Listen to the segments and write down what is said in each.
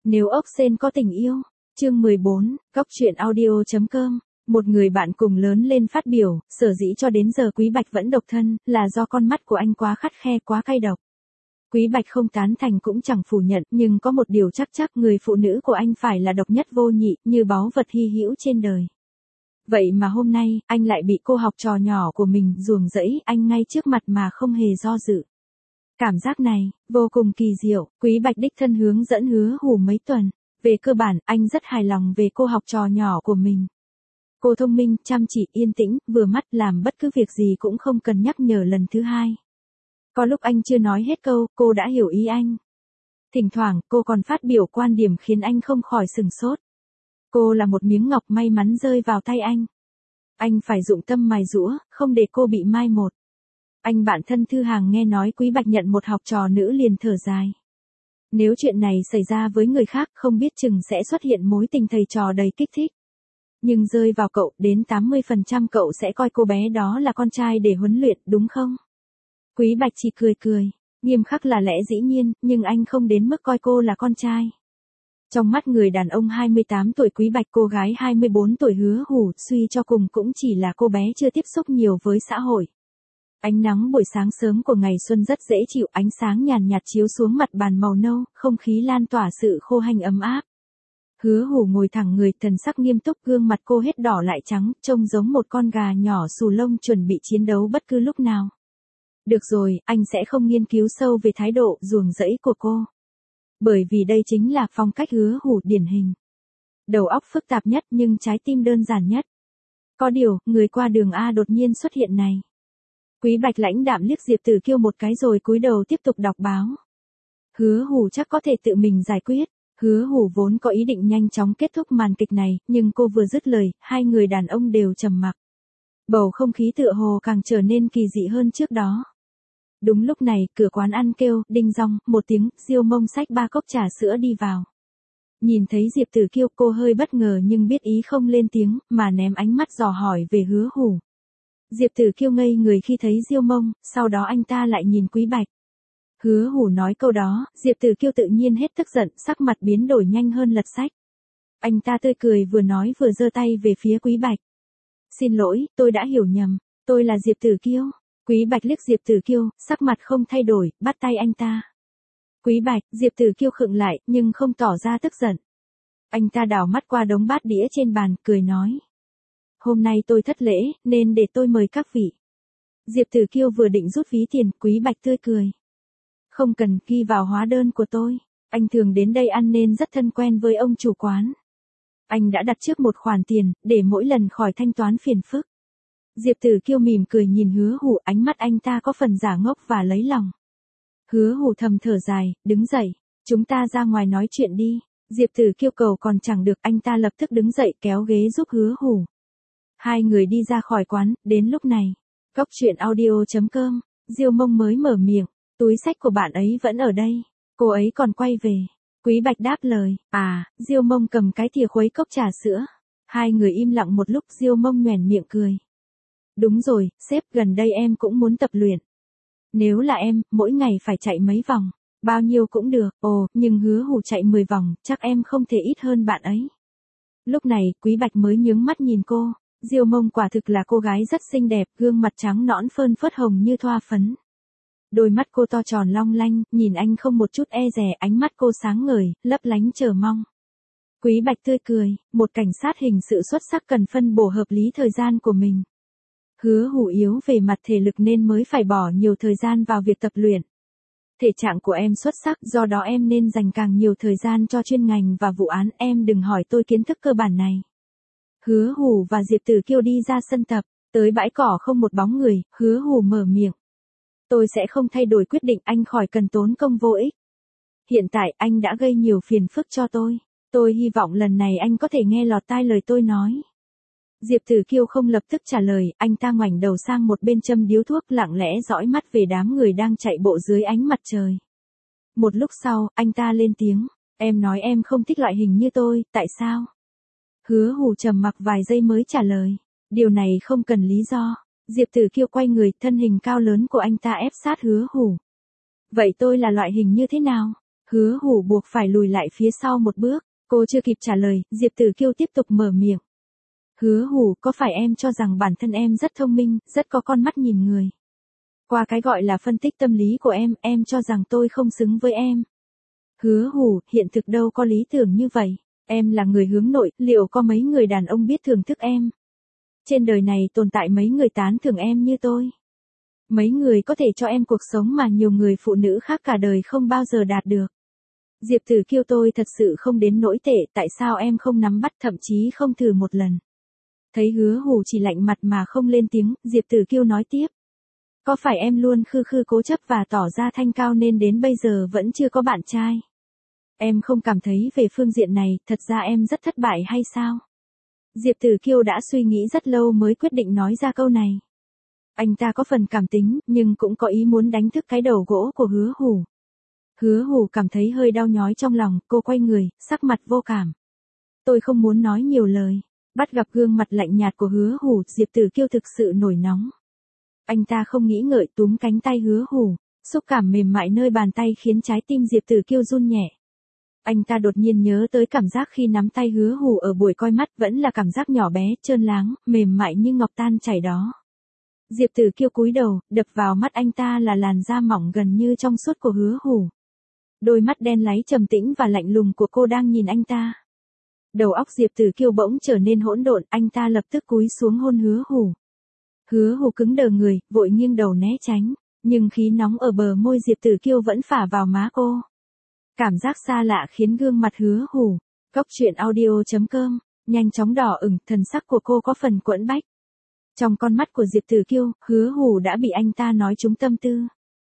Nếu ốc sên có tình yêu. Chương 14, Cóc truyện audio.com. Một người bạn cùng lớn lên phát biểu, sở dĩ cho đến giờ Quý Bạch vẫn độc thân, là do con mắt của anh quá khắt khe, quá cay độc. Quý Bạch không tán thành cũng chẳng phủ nhận, nhưng có một điều chắc người phụ nữ của anh phải là độc nhất vô nhị, như báu vật hy hữu trên đời. Vậy mà hôm nay, anh lại bị cô học trò nhỏ của mình ruồng rẫy anh ngay trước mặt mà không hề do dự. Cảm giác này, vô cùng kỳ diệu. Quý Bạch đích thân hướng dẫn Hứa Hủ mấy tuần. Về cơ bản, anh rất hài lòng về cô học trò nhỏ của mình. Cô thông minh, chăm chỉ, yên tĩnh, vừa mắt, làm bất cứ việc gì cũng không cần nhắc nhở lần thứ hai. Có lúc anh chưa nói hết câu, cô đã hiểu ý anh. Thỉnh thoảng, cô còn phát biểu quan điểm khiến anh không khỏi sửng sốt. Cô là một miếng ngọc may mắn rơi vào tay anh. Anh phải dụng tâm mài giũa, không để cô bị mai một. Anh bạn thân Thư Hàng nghe nói Quý Bạch nhận một học trò nữ liền thở dài. Nếu chuyện này xảy ra với người khác không biết chừng sẽ xuất hiện mối tình thầy trò đầy kích thích. Nhưng rơi vào cậu, đến 80% cậu sẽ coi cô bé đó là con trai để huấn luyện, đúng không? Quý Bạch chỉ cười. Nghiêm khắc là lẽ dĩ nhiên, nhưng anh không đến mức coi cô là con trai. Trong mắt người đàn ông 28 tuổi Quý Bạch, cô gái 24 tuổi Hứa Hủ, suy cho cùng cũng chỉ là cô bé chưa tiếp xúc nhiều với xã hội. Ánh nắng buổi sáng sớm của ngày xuân rất dễ chịu, ánh sáng nhàn nhạt chiếu xuống mặt bàn màu nâu, không khí lan tỏa sự khô hanh ấm áp. Hứa Hủ ngồi thẳng người, thần sắc nghiêm túc, gương mặt cô hết đỏ lại trắng, trông giống một con gà nhỏ xù lông chuẩn bị chiến đấu bất cứ lúc nào. Được rồi, anh sẽ không nghiên cứu sâu về thái độ ruồng rẫy của cô. Bởi vì đây chính là phong cách Hứa Hủ điển hình. Đầu óc phức tạp nhất nhưng trái tim đơn giản nhất. Có điều, người qua đường A đột nhiên xuất hiện này. Quý Bạch lãnh đạm liếc Diệp Tử Kiêu một cái rồi cúi đầu tiếp tục đọc báo. Hứa Hủ chắc có thể tự mình giải quyết. Hứa Hủ vốn có ý định nhanh chóng kết thúc màn kịch này, nhưng cô vừa dứt lời, hai người đàn ông đều trầm mặc. Bầu không khí tựa hồ càng trở nên kỳ dị hơn trước đó. Đúng lúc này, cửa quán ăn kêu, đinh dong, một tiếng, Diêu Mông xách 3 cốc trà sữa đi vào. Nhìn thấy Diệp Tử Kiêu, cô hơi bất ngờ nhưng biết ý không lên tiếng, mà ném ánh mắt dò hỏi về Hứa Hủ. Diệp Tử Kiêu ngây người khi thấy Diêu Mông, sau đó anh ta lại nhìn Quý Bạch. Hứa Hủ nói câu đó, Diệp Tử Kiêu tự nhiên hết tức giận, sắc mặt biến đổi nhanh hơn lật sách. Anh ta tươi cười vừa nói vừa giơ tay về phía Quý Bạch. Xin lỗi, tôi đã hiểu nhầm, tôi là Diệp Tử Kiêu. Quý Bạch liếc Diệp Tử Kiêu, sắc mặt không thay đổi, bắt tay anh ta. Quý Bạch, Diệp Tử Kiêu khựng lại, nhưng không tỏ ra tức giận. Anh ta đảo mắt qua đống bát đĩa trên bàn, cười nói. Hôm nay tôi thất lễ, nên để tôi mời các vị. Diệp Tử Kiêu vừa định rút ví tiền, Quý Bạch tươi cười. Không cần, ghi vào hóa đơn của tôi. Anh thường đến đây ăn nên rất thân quen với ông chủ quán. Anh đã đặt trước một khoản tiền, để mỗi lần khỏi thanh toán phiền phức. Diệp Tử Kiêu mỉm cười nhìn Hứa Hủ, ánh mắt anh ta có phần giả ngốc và lấy lòng. Hứa Hủ thầm thở dài, đứng dậy. Chúng ta ra ngoài nói chuyện đi. Diệp Tử Kiêu cầu còn chẳng được, anh ta lập tức đứng dậy kéo ghế giúp Hứa Hủ. Hai người đi ra khỏi quán, đến lúc này. Cóc truyện audio.com, Diêu Mông mới mở miệng. Túi xách của bạn ấy vẫn ở đây. Cô ấy còn quay về. Quý Bạch đáp lời. Diêu Mông cầm cái thìa khuấy cốc trà sữa. Hai người im lặng một lúc, Diêu Mông nhoẻn miệng cười. Đúng rồi, sếp, gần đây em cũng muốn tập luyện. Nếu là em, mỗi ngày phải chạy mấy vòng. Bao nhiêu cũng được. Ồ, nhưng Hứa Hủ chạy 10 vòng, chắc em không thể ít hơn bạn ấy. Lúc này, Quý Bạch mới nhướng mắt nhìn cô. Diêu Mông quả thực là cô gái rất xinh đẹp, gương mặt trắng nõn phơn phớt hồng như thoa phấn. Đôi mắt cô to tròn long lanh, nhìn anh không một chút e dè, ánh mắt cô sáng ngời, lấp lánh chờ mong. Quý Bạch tươi cười, một cảnh sát hình sự xuất sắc cần phân bổ hợp lý thời gian của mình. Hứa Hủ yếu về mặt thể lực nên mới phải bỏ nhiều thời gian vào việc tập luyện. Thể trạng của em xuất sắc, do đó em nên dành càng nhiều thời gian cho chuyên ngành và vụ án, em đừng hỏi tôi kiến thức cơ bản này. Hứa Hủ và Diệp Tử Kiêu đi ra sân tập, tới bãi cỏ không một bóng người, Hứa Hủ mở miệng. Tôi sẽ không thay đổi quyết định, anh khỏi cần tốn công vô ích. Hiện tại anh đã gây nhiều phiền phức cho tôi. Tôi hy vọng lần này anh có thể nghe lọt tai lời tôi nói. Diệp Tử Kiêu không lập tức trả lời, anh ta ngoảnh đầu sang một bên châm điếu thuốc, lặng lẽ dõi mắt về đám người đang chạy bộ dưới ánh mặt trời. Một lúc sau, anh ta lên tiếng. Em nói em không thích loại hình như tôi, tại sao? Hứa Hủ trầm mặc vài giây mới trả lời. Điều này không cần lý do. Diệp Tử Kiêu quay người, thân hình cao lớn của anh ta ép sát Hứa Hủ. Vậy tôi là loại hình như thế nào? Hứa Hủ buộc phải lùi lại phía sau một bước, cô chưa kịp trả lời, Diệp Tử Kiêu tiếp tục mở miệng. Hứa Hủ, có phải em cho rằng bản thân em rất thông minh, rất có con mắt nhìn người? Qua cái gọi là phân tích tâm lý của em cho rằng tôi không xứng với em. Hứa Hủ, hiện thực đâu có lý tưởng như vậy. Em là người hướng nội, liệu có mấy người đàn ông biết thưởng thức em? Trên đời này tồn tại mấy người tán thưởng em như tôi? Mấy người có thể cho em cuộc sống mà nhiều người phụ nữ khác cả đời không bao giờ đạt được? Diệp Tử Kiêu, tôi thật sự không đến nỗi tệ, tại sao em không nắm bắt, thậm chí không thử một lần? Thấy Hứa Hủ chỉ lạnh mặt mà không lên tiếng, Diệp Tử Kiêu nói tiếp. Có phải em luôn khư khư cố chấp và tỏ ra thanh cao nên đến bây giờ vẫn chưa có bạn trai? Em không cảm thấy về phương diện này, thật ra em rất thất bại hay sao? Diệp Tử Kiêu đã suy nghĩ rất lâu mới quyết định nói ra câu này. Anh ta có phần cảm tính, nhưng cũng có ý muốn đánh thức cái đầu gỗ của Hứa Hủ. Hứa Hủ cảm thấy hơi đau nhói trong lòng, cô quay người, sắc mặt vô cảm. Tôi không muốn nói nhiều lời. Bắt gặp gương mặt lạnh nhạt của Hứa Hủ, Diệp Tử Kiêu thực sự nổi nóng. Anh ta không nghĩ ngợi túm cánh tay Hứa Hủ, xúc cảm mềm mại nơi bàn tay khiến trái tim Diệp Tử Kiêu run nhẹ. Anh ta đột nhiên nhớ tới cảm giác khi nắm tay Hứa Hủ ở buổi coi mắt, vẫn là cảm giác nhỏ bé, trơn láng, mềm mại như ngọc tan chảy đó. Diệp Tử Kiêu cúi đầu, đập vào mắt anh ta là làn da mỏng gần như trong suốt của Hứa Hủ. Đôi mắt đen láy trầm tĩnh và lạnh lùng của cô đang nhìn anh ta. Đầu óc Diệp Tử Kiêu bỗng trở nên hỗn độn, anh ta lập tức cúi xuống hôn Hứa Hủ. Hứa Hủ cứng đờ người, vội nghiêng đầu né tránh, nhưng khí nóng ở bờ môi Diệp Tử Kiêu vẫn phả vào má cô. Cảm giác xa lạ khiến gương mặt Hứa Hủ, coctruyện.audio.com, nhanh chóng đỏ ửng, thần sắc của cô có phần quẫn bách. Trong con mắt của Diệp Tử Kiêu, Hứa Hủ đã bị anh ta nói trúng tâm tư.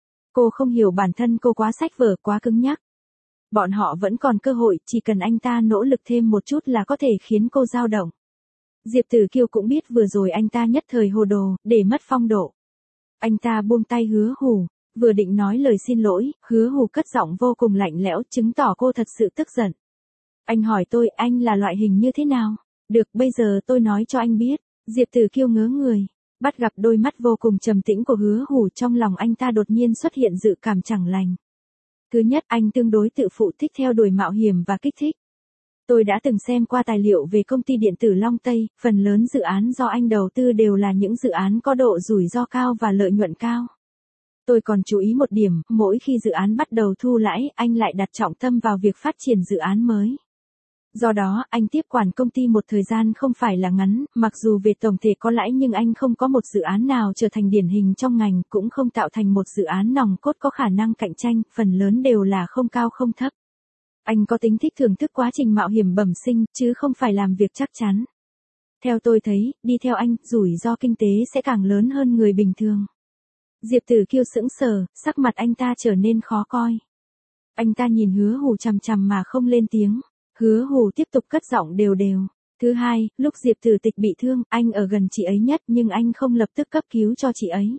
Cô không hiểu bản thân cô quá sách vở, quá cứng nhắc. Bọn họ vẫn còn cơ hội, chỉ cần anh ta nỗ lực thêm một chút là có thể khiến cô dao động. Diệp Tử Kiêu cũng biết vừa rồi anh ta nhất thời hồ đồ, để mất phong độ. Anh ta buông tay Hứa Hủ, vừa định nói lời xin lỗi, Hứa Hủ cất giọng vô cùng lạnh lẽo, chứng tỏ cô thật sự tức giận. Anh hỏi tôi, anh là loại hình như thế nào? Được, bây giờ tôi nói cho anh biết. Diệp Tử Kiêu ngớ người, bắt gặp đôi mắt vô cùng trầm tĩnh của Hứa Hủ, trong lòng anh ta đột nhiên xuất hiện dự cảm chẳng lành. Thứ nhất, anh tương đối tự phụ, thích theo đuổi mạo hiểm và kích thích. Tôi đã từng xem qua tài liệu về công ty điện tử Long Tây, phần lớn dự án do anh đầu tư đều là những dự án có độ rủi ro cao và lợi nhuận cao. Tôi còn chú ý một điểm, mỗi khi dự án bắt đầu thu lãi, anh lại đặt trọng tâm vào việc phát triển dự án mới. Do đó, anh tiếp quản công ty một thời gian không phải là ngắn, mặc dù về tổng thể có lãi nhưng anh không có một dự án nào trở thành điển hình trong ngành, cũng không tạo thành một dự án nòng cốt có khả năng cạnh tranh, phần lớn đều là không cao không thấp. Anh có tính thích thưởng thức quá trình mạo hiểm bẩm sinh, chứ không phải làm việc chắc chắn. Theo tôi thấy, đi theo anh, rủi ro kinh tế sẽ càng lớn hơn người bình thường. Diệp Tử Kiêu sững sờ, sắc mặt anh ta trở nên khó coi. Anh ta nhìn Hứa Hủ chằm chằm mà không lên tiếng. Hứa Hủ tiếp tục cất giọng đều đều. Thứ hai, lúc Diệp Tử Tịch bị thương, anh ở gần chị ấy nhất nhưng anh không lập tức cấp cứu cho chị ấy.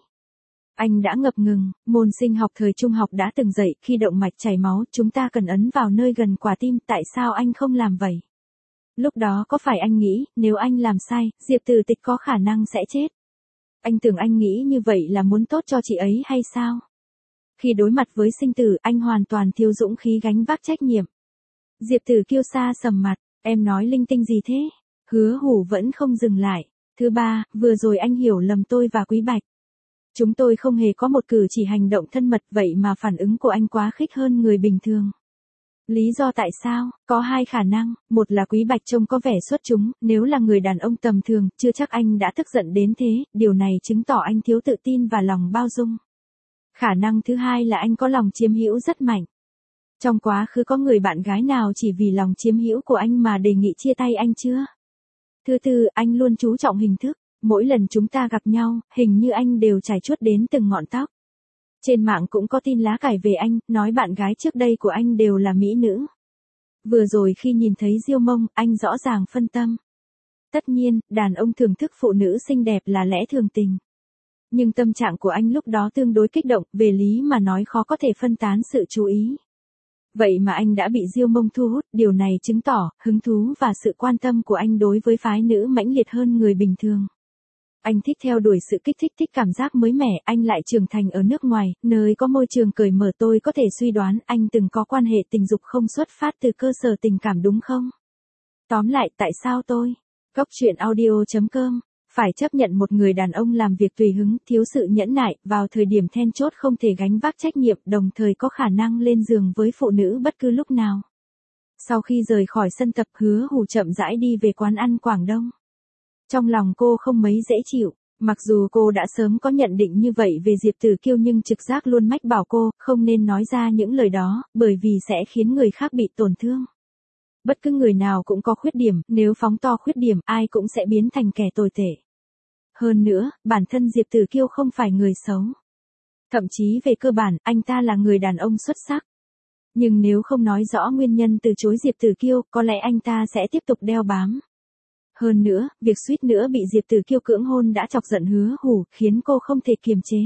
Anh đã ngập ngừng, môn sinh học thời trung học đã từng dạy, khi động mạch chảy máu, chúng ta cần ấn vào nơi gần quả tim, tại sao anh không làm vậy? Lúc đó có phải anh nghĩ, nếu anh làm sai, Diệp Tử Tịch có khả năng sẽ chết? Anh tưởng anh nghĩ như vậy là muốn tốt cho chị ấy hay sao? Khi đối mặt với sinh tử, anh hoàn toàn thiếu dũng khí gánh vác trách nhiệm. Diệp Tử Kiêu xa sầm mặt, em nói linh tinh gì thế? Hứa Hủ vẫn không dừng lại. Thứ ba, vừa rồi anh hiểu lầm tôi và Quý Bạch. Chúng tôi không hề có một cử chỉ hành động thân mật, vậy mà phản ứng của anh quá khích hơn người bình thường. Lý do tại sao? Có hai khả năng, một là Quý Bạch trông có vẻ xuất chúng, nếu là người đàn ông tầm thường, chưa chắc anh đã tức giận đến thế, điều này chứng tỏ anh thiếu tự tin và lòng bao dung. Khả năng thứ hai là anh có lòng chiếm hữu rất mạnh. Trong quá khứ có người bạn gái nào chỉ vì lòng chiếm hữu của anh mà đề nghị chia tay anh chưa? Thứ tư, anh luôn chú trọng hình thức. Mỗi lần chúng ta gặp nhau, hình như anh đều chải chuốt đến từng ngọn tóc. Trên mạng cũng có tin lá cải về anh, nói bạn gái trước đây của anh đều là mỹ nữ. Vừa rồi khi nhìn thấy Diêu Mông, anh rõ ràng phân tâm. Tất nhiên, đàn ông thưởng thức phụ nữ xinh đẹp là lẽ thường tình. Nhưng tâm trạng của anh lúc đó tương đối kích động, về lý mà nói khó có thể phân tán sự chú ý. Vậy mà anh đã bị Diêu Mông thu hút, điều này chứng tỏ, hứng thú và sự quan tâm của anh đối với phái nữ mãnh liệt hơn người bình thường. Anh thích theo đuổi sự kích thích, thích cảm giác mới mẻ, anh lại trưởng thành ở nước ngoài, nơi có môi trường cởi mở, tôi có thể suy đoán anh từng có quan hệ tình dục không xuất phát từ cơ sở tình cảm đúng không? Tóm lại, tại sao tôi, Cóc truyện audio.com, phải chấp nhận một người đàn ông làm việc tùy hứng, thiếu sự nhẫn nại, vào thời điểm then chốt không thể gánh vác trách nhiệm, đồng thời có khả năng lên giường với phụ nữ bất cứ lúc nào. Sau khi rời khỏi sân tập, Hứa Hủ chậm rãi đi về quán ăn Quảng Đông. Trong lòng cô không mấy dễ chịu, mặc dù cô đã sớm có nhận định như vậy về Diệp Tử Kiêu nhưng trực giác luôn mách bảo cô không nên nói ra những lời đó, bởi vì sẽ khiến người khác bị tổn thương. Bất cứ người nào cũng có khuyết điểm, nếu phóng to khuyết điểm, ai cũng sẽ biến thành kẻ tồi tệ. Hơn nữa, bản thân Diệp Tử Kiêu không phải người xấu. Thậm chí về cơ bản, anh ta là người đàn ông xuất sắc. Nhưng nếu không nói rõ nguyên nhân từ chối Diệp Tử Kiêu, có lẽ anh ta sẽ tiếp tục đeo bám. Hơn nữa, việc suýt nữa bị Diệp Tử Kiêu cưỡng hôn đã chọc giận Hứa Hủ, khiến cô không thể kiềm chế.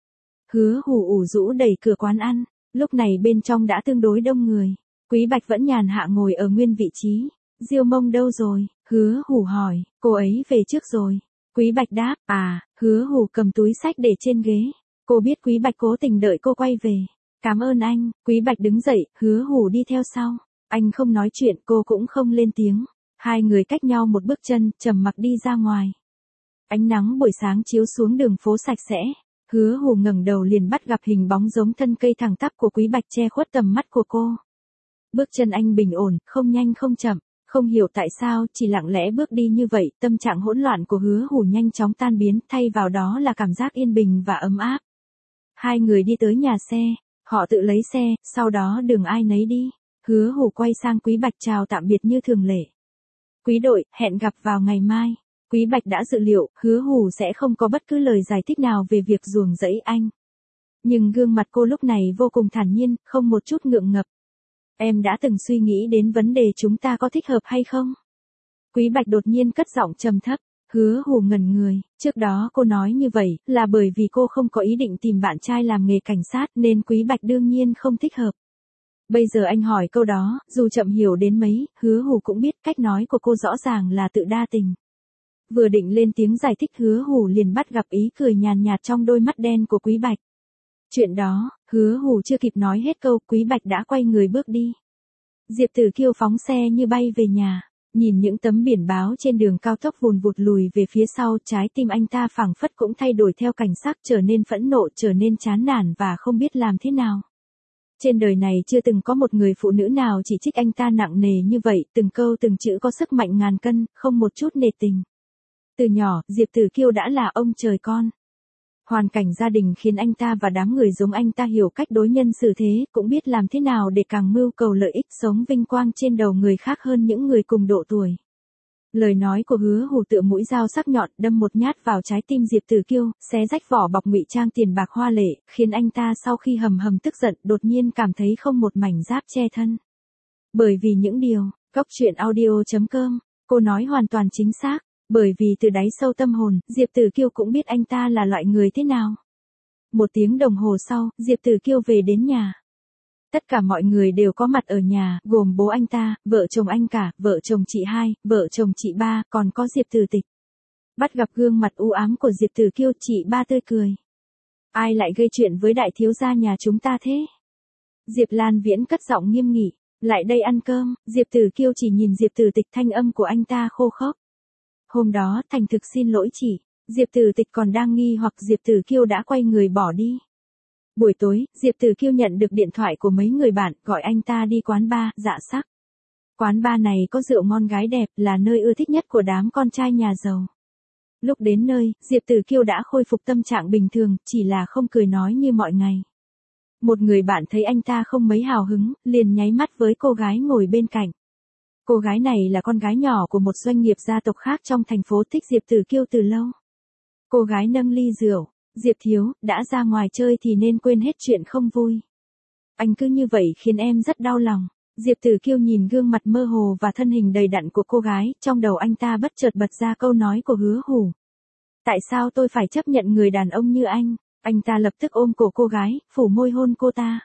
Hứa Hủ ủ rũ đẩy cửa quán ăn, lúc này bên trong đã tương đối đông người. Quý Bạch vẫn nhàn hạ ngồi ở nguyên vị trí. Diêu Mông đâu rồi? Hứa Hủ hỏi, cô ấy về trước rồi. Quý Bạch đáp, Hứa Hủ cầm túi xách để trên ghế. Cô biết Quý Bạch cố tình đợi cô quay về. Cảm ơn anh. Quý Bạch đứng dậy, Hứa Hủ đi theo sau. Anh không nói chuyện, cô cũng không lên tiếng. Hai người cách nhau một bước chân, trầm mặc đi ra ngoài. Ánh nắng buổi sáng chiếu xuống đường phố sạch sẽ. Hứa Hủ ngẩng đầu liền bắt gặp hình bóng giống thân cây thẳng tắp của Quý Bạch che khuất tầm mắt của cô. Bước chân anh bình ổn, không nhanh không chậm, không hiểu tại sao, chỉ lặng lẽ bước đi như vậy, tâm trạng hỗn loạn của Hứa Hủ nhanh chóng tan biến, thay vào đó là cảm giác yên bình và ấm áp. Hai người đi tới nhà xe, họ tự lấy xe, sau đó đường ai nấy đi. Hứa Hủ quay sang Quý Bạch chào tạm biệt như thường lệ. Quý đội, hẹn gặp vào ngày mai. Quý Bạch đã dự liệu, Hứa Hủ sẽ không có bất cứ lời giải thích nào về việc ruồng rẫy anh. Nhưng gương mặt cô lúc này vô cùng thản nhiên, không một chút ngượng ngập. Em đã từng suy nghĩ đến vấn đề chúng ta có thích hợp hay không? Quý Bạch đột nhiên cất giọng trầm thấp. Hứa Hủ ngẩn người, trước đó cô nói như vậy, là bởi vì cô không có ý định tìm bạn trai làm nghề cảnh sát nên Quý Bạch đương nhiên không thích hợp. Bây giờ anh hỏi câu đó, dù chậm hiểu đến mấy, Hứa Hủ cũng biết cách nói của cô rõ ràng là tự đa tình. Vừa định lên tiếng giải thích Hứa Hủ liền bắt gặp ý cười nhàn nhạt trong đôi mắt đen của Quý Bạch. Chuyện đó, Hứa Hủ chưa kịp nói hết câu, Quý Bạch đã quay người bước đi. Diệp Tử Kiêu phóng xe như bay về nhà, nhìn những tấm biển báo trên đường cao tốc vùn vụt lùi về phía sau, trái tim anh ta phảng phất cũng thay đổi theo cảnh sắc, trở nên phẫn nộ, trở nên chán nản và không biết làm thế nào. Trên đời này chưa từng có một người phụ nữ nào chỉ trích anh ta nặng nề như vậy, từng câu từng chữ có sức mạnh ngàn cân, không một chút nề tình. Từ nhỏ, Diệp Tử Kiêu đã là ông trời con. Hoàn cảnh gia đình khiến anh ta và đám người giống anh ta hiểu cách đối nhân xử thế, cũng biết làm thế nào để càng mưu cầu lợi ích sống vinh quang trên đầu người khác hơn những người cùng độ tuổi. Lời nói của Hứa Hủ tựa mũi dao sắc nhọn đâm một nhát vào trái tim Diệp Tử Kiêu, xé rách vỏ bọc ngụy trang tiền bạc hoa lệ, khiến anh ta sau khi hầm hầm tức giận đột nhiên cảm thấy không một mảnh giáp che thân. Bởi vì những điều, Cóc truyện audio.com, cô nói hoàn toàn chính xác. Bởi vì từ đáy sâu tâm hồn, Diệp Tử Kiêu cũng biết anh ta là loại người thế nào. 1 tiếng đồng hồ sau, Diệp Tử Kiêu về đến nhà. Tất cả mọi người đều có mặt ở nhà, gồm bố anh ta, vợ chồng anh cả, vợ chồng chị hai, vợ chồng chị ba, còn có Diệp Tử Tịch. Bắt gặp gương mặt u ám của Diệp Tử Kiêu, chị ba tươi cười. Ai lại gây chuyện với đại thiếu gia nhà chúng ta thế? Diệp Lan Viễn cất giọng nghiêm nghị, lại đây ăn cơm. Diệp Tử Kiêu chỉ nhìn Diệp Tử Tịch, thanh âm của anh ta khô khốc. Hôm đó, thành thực xin lỗi chị. Diệp Tử Tịch còn đang nghi hoặc Diệp Tử Kiêu đã quay người bỏ đi. Buổi tối, Diệp Tử Kiêu nhận được điện thoại của mấy người bạn, gọi anh ta đi quán bar, Dạ Sắc. Quán bar này có rượu ngon gái đẹp, là nơi ưa thích nhất của đám con trai nhà giàu. Lúc đến nơi, Diệp Tử Kiêu đã khôi phục tâm trạng bình thường, chỉ là không cười nói như mọi ngày. Một người bạn thấy anh ta không mấy hào hứng, liền nháy mắt với cô gái ngồi bên cạnh. Cô gái này là con gái nhỏ của một doanh nghiệp gia tộc khác trong thành phố, thích Diệp Tử Kiêu từ lâu. Cô gái nâng ly rượu, Diệp thiếu, đã ra ngoài chơi thì nên quên hết chuyện không vui. Anh cứ như vậy khiến em rất đau lòng. Diệp Tử Kiêu nhìn gương mặt mơ hồ và thân hình đầy đặn của cô gái, trong đầu anh ta bất chợt bật ra câu nói của Hứa Hủ. Tại sao tôi phải chấp nhận người đàn ông như anh? Anh ta lập tức ôm cổ cô gái, phủ môi hôn cô ta.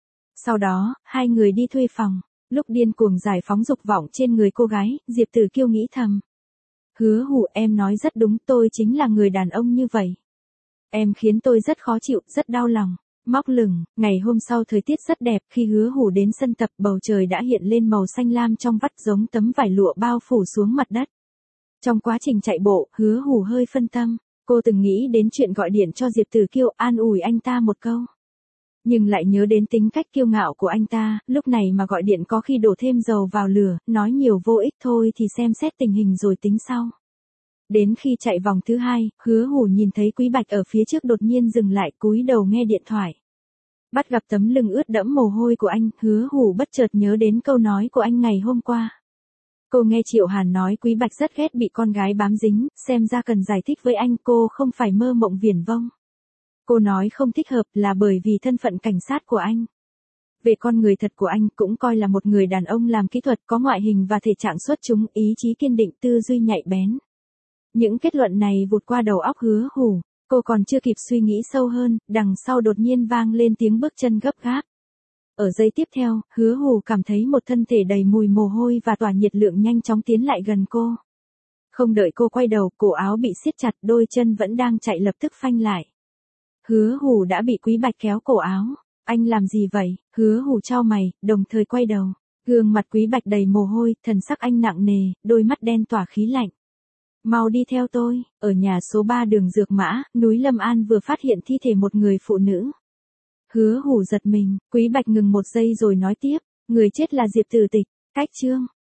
Sau đó, hai người đi thuê phòng. Lúc điên cuồng giải phóng dục vọng trên người cô gái, Diệp Tử Kiêu nghĩ thầm. Hứa Hủ, em nói rất đúng, tôi chính là người đàn ông như vậy. Em khiến tôi rất khó chịu, rất đau lòng. Móc lửng, ngày hôm sau thời tiết rất đẹp, khi Hứa Hủ đến sân tập, bầu trời đã hiện lên màu xanh lam trong vắt giống tấm vải lụa bao phủ xuống mặt đất. Trong quá trình chạy bộ, Hứa Hủ hơi phân tâm, cô từng nghĩ đến chuyện gọi điện cho Diệp Tử Kiêu an ủi anh ta một câu. Nhưng lại nhớ đến tính cách kiêu ngạo của anh ta, lúc này mà gọi điện có khi đổ thêm dầu vào lửa, nói nhiều vô ích, thôi thì xem xét tình hình rồi tính sau. Đến khi chạy vòng thứ hai, Hứa Hủ nhìn thấy Quý Bạch ở phía trước đột nhiên dừng lại, cúi đầu nghe điện thoại. Bắt gặp tấm lưng ướt đẫm mồ hôi của anh, Hứa Hủ bất chợt nhớ đến câu nói của anh ngày hôm qua. Cô nghe Triệu Hàn nói Quý Bạch rất ghét bị con gái bám dính, xem ra cần giải thích với anh, cô không phải mơ mộng viển vông. Cô nói không thích hợp là bởi vì thân phận cảnh sát của anh. Về con người thật của anh cũng coi là một người đàn ông làm kỹ thuật, có ngoại hình và thể trạng xuất chúng, ý chí kiên định, tư duy nhạy bén. Những kết luận này vụt qua đầu óc Hứa Hủ, cô còn chưa kịp suy nghĩ sâu hơn, đằng sau đột nhiên vang lên tiếng bước chân gấp gáp. Ở giây tiếp theo, Hứa Hủ cảm thấy một thân thể đầy mùi mồ hôi và tỏa nhiệt lượng nhanh chóng tiến lại gần cô. Không đợi cô quay đầu, cổ áo bị siết chặt, đôi chân vẫn đang chạy lập tức phanh lại. Hứa Hủ đã bị Quý Bạch kéo cổ áo. Anh làm gì vậy? Hứa Hủ chau mày, đồng thời quay đầu. Gương mặt Quý Bạch đầy mồ hôi, thần sắc anh nặng nề, đôi mắt đen tỏa khí lạnh. Mau đi theo tôi, ở nhà số 3 đường Dược Mã, núi Lâm An vừa phát hiện thi thể một người phụ nữ. Hứa Hủ giật mình, Quý Bạch ngừng một giây rồi nói tiếp, người chết là Diệp Tử Tịch, cách chương.